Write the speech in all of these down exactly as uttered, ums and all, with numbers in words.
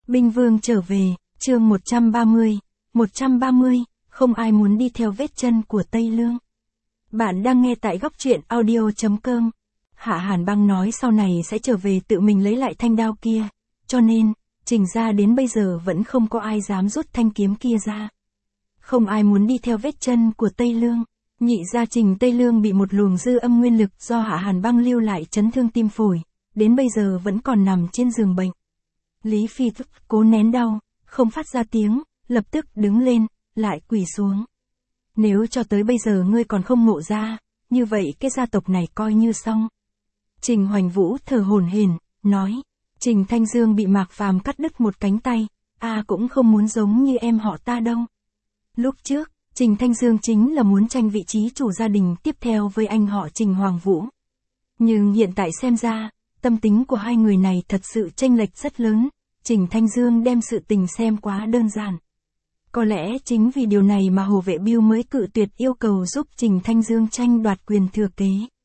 Binh Vương trở về, chương một trăm ba mươi. một trăm ba mươi, không ai muốn đi theo vết chân của Tây Lương. Bạn đang nghe tại góc truyện audio chấm com. Hạ Hàn Băng nói sau này sẽ trở về tự mình lấy lại thanh đao kia, cho nên, Trình gia đến bây giờ vẫn không có ai dám rút thanh kiếm kia ra. Không ai muốn đi theo vết chân của Tây Lương. Nhị gia Trình Tây Lương bị một luồng dư âm nguyên lực do Hạ Hàn Băng lưu lại chấn thương tim phổi, đến bây giờ vẫn còn nằm trên giường bệnh. Lý Phi thức cố nén đau, không phát ra tiếng, lập tức đứng lên, lại quỳ xuống. Nếu cho tới bây giờ ngươi còn không ngộ ra, như vậy cái gia tộc này coi như xong. Trình Hoành Vũ thở hổn hển, nói, Trình Thanh Dương bị Mạc Phàm cắt đứt một cánh tay, a cũng không muốn giống như em họ ta đâu. Lúc trước, Trình Thanh Dương chính là muốn tranh vị trí chủ gia đình tiếp theo với anh họ Trình Hoàng Vũ. Nhưng hiện tại xem ra, tâm tính của hai người này thật sự chênh lệch rất lớn, Trình Thanh Dương đem sự tình xem quá đơn giản. Có lẽ chính vì điều này mà Hồ Vệ Biêu mới cự tuyệt yêu cầu giúp Trình Thanh Dương tranh đoạt quyền thừa kế.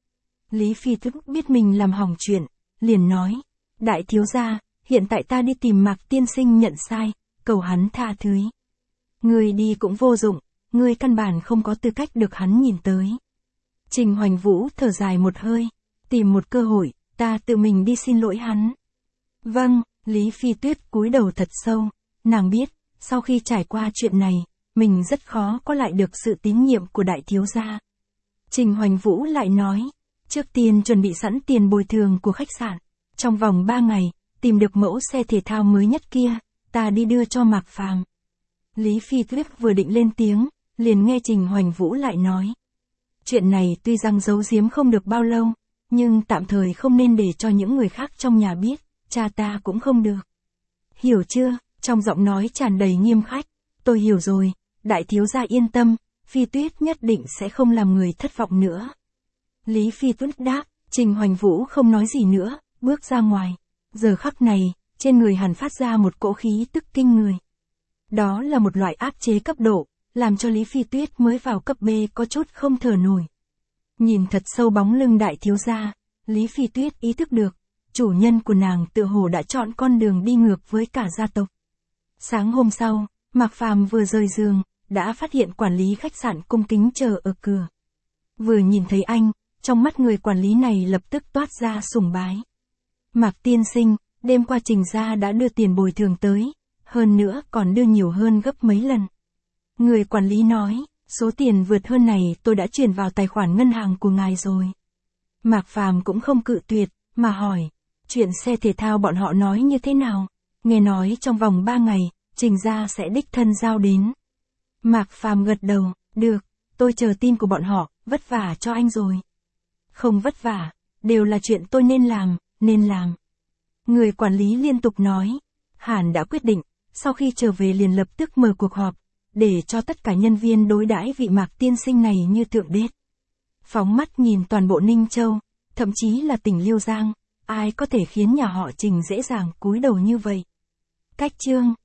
Lý Phi thức biết mình làm hỏng chuyện, liền nói, đại thiếu gia, hiện tại ta đi tìm Mạc tiên sinh nhận sai, cầu hắn tha thứ. Ngươi đi cũng vô dụng, ngươi căn bản không có tư cách được hắn nhìn tới. Trình Hoành Vũ thở dài một hơi, tìm một cơ hội, ta tự mình đi xin lỗi hắn. Vâng, Lý Phi Tuyết cúi đầu thật sâu, nàng biết, sau khi trải qua chuyện này, mình rất khó có lại được sự tín nhiệm của đại thiếu gia. Trình Hoành Vũ lại nói, trước tiên chuẩn bị sẵn tiền bồi thường của khách sạn, trong vòng ba ngày, tìm được mẫu xe thể thao mới nhất kia, ta đi đưa cho Mạc Phàm. Lý Phi Tuyết vừa định lên tiếng, liền nghe Trình Hoành Vũ lại nói. Chuyện này tuy rằng giấu giếm không được bao lâu, nhưng tạm thời không nên để cho những người khác trong nhà biết, cha ta cũng không được. Hiểu chưa? Trong giọng nói tràn đầy nghiêm khắc, tôi hiểu rồi, đại thiếu gia yên tâm, Phi Tuyết nhất định sẽ không làm người thất vọng nữa. Lý Phi Tuyết đáp, Trình Hoành Vũ không nói gì nữa, bước ra ngoài. Giờ khắc này, trên người hắn phát ra một cỗ khí tức kinh người. Đó là một loại áp chế cấp độ, làm cho Lý Phi Tuyết mới vào cấp B có chút không thở nổi. Nhìn thật sâu bóng lưng đại thiếu gia, Lý Phi Tuyết ý thức được, chủ nhân của nàng tựa hồ đã chọn con đường đi ngược với cả gia tộc. Sáng hôm sau, Mạc Phàm vừa rời giường, đã phát hiện quản lý khách sạn cung kính chờ ở cửa. Vừa nhìn thấy anh, trong mắt người quản lý này lập tức toát ra sùng bái. Mạc tiên sinh, đêm qua Trình gia đã đưa tiền bồi thường tới, hơn nữa còn đưa nhiều hơn gấp mấy lần. Người quản lý nói, số tiền vượt hơn này tôi đã chuyển vào tài khoản ngân hàng của ngài rồi. Mạc Phàm cũng không cự tuyệt, mà hỏi, chuyện xe thể thao bọn họ nói như thế nào? Nghe nói trong vòng ba ngày, Trình gia sẽ đích thân giao đến. Mạc Phàm gật đầu, được, tôi chờ tin của bọn họ, vất vả cho anh rồi. Không vất vả, đều là chuyện tôi nên làm, nên làm. Người quản lý liên tục nói, Hàn đã quyết định, sau khi trở về liền lập tức mở cuộc họp, để cho tất cả nhân viên đối đãi vị Mạc tiên sinh này như thượng đế. Phóng mắt nhìn toàn bộ Ninh Châu, thậm chí là tỉnh Liêu Giang, ai có thể khiến nhà họ Trình dễ dàng cúi đầu như vậy. Cách chương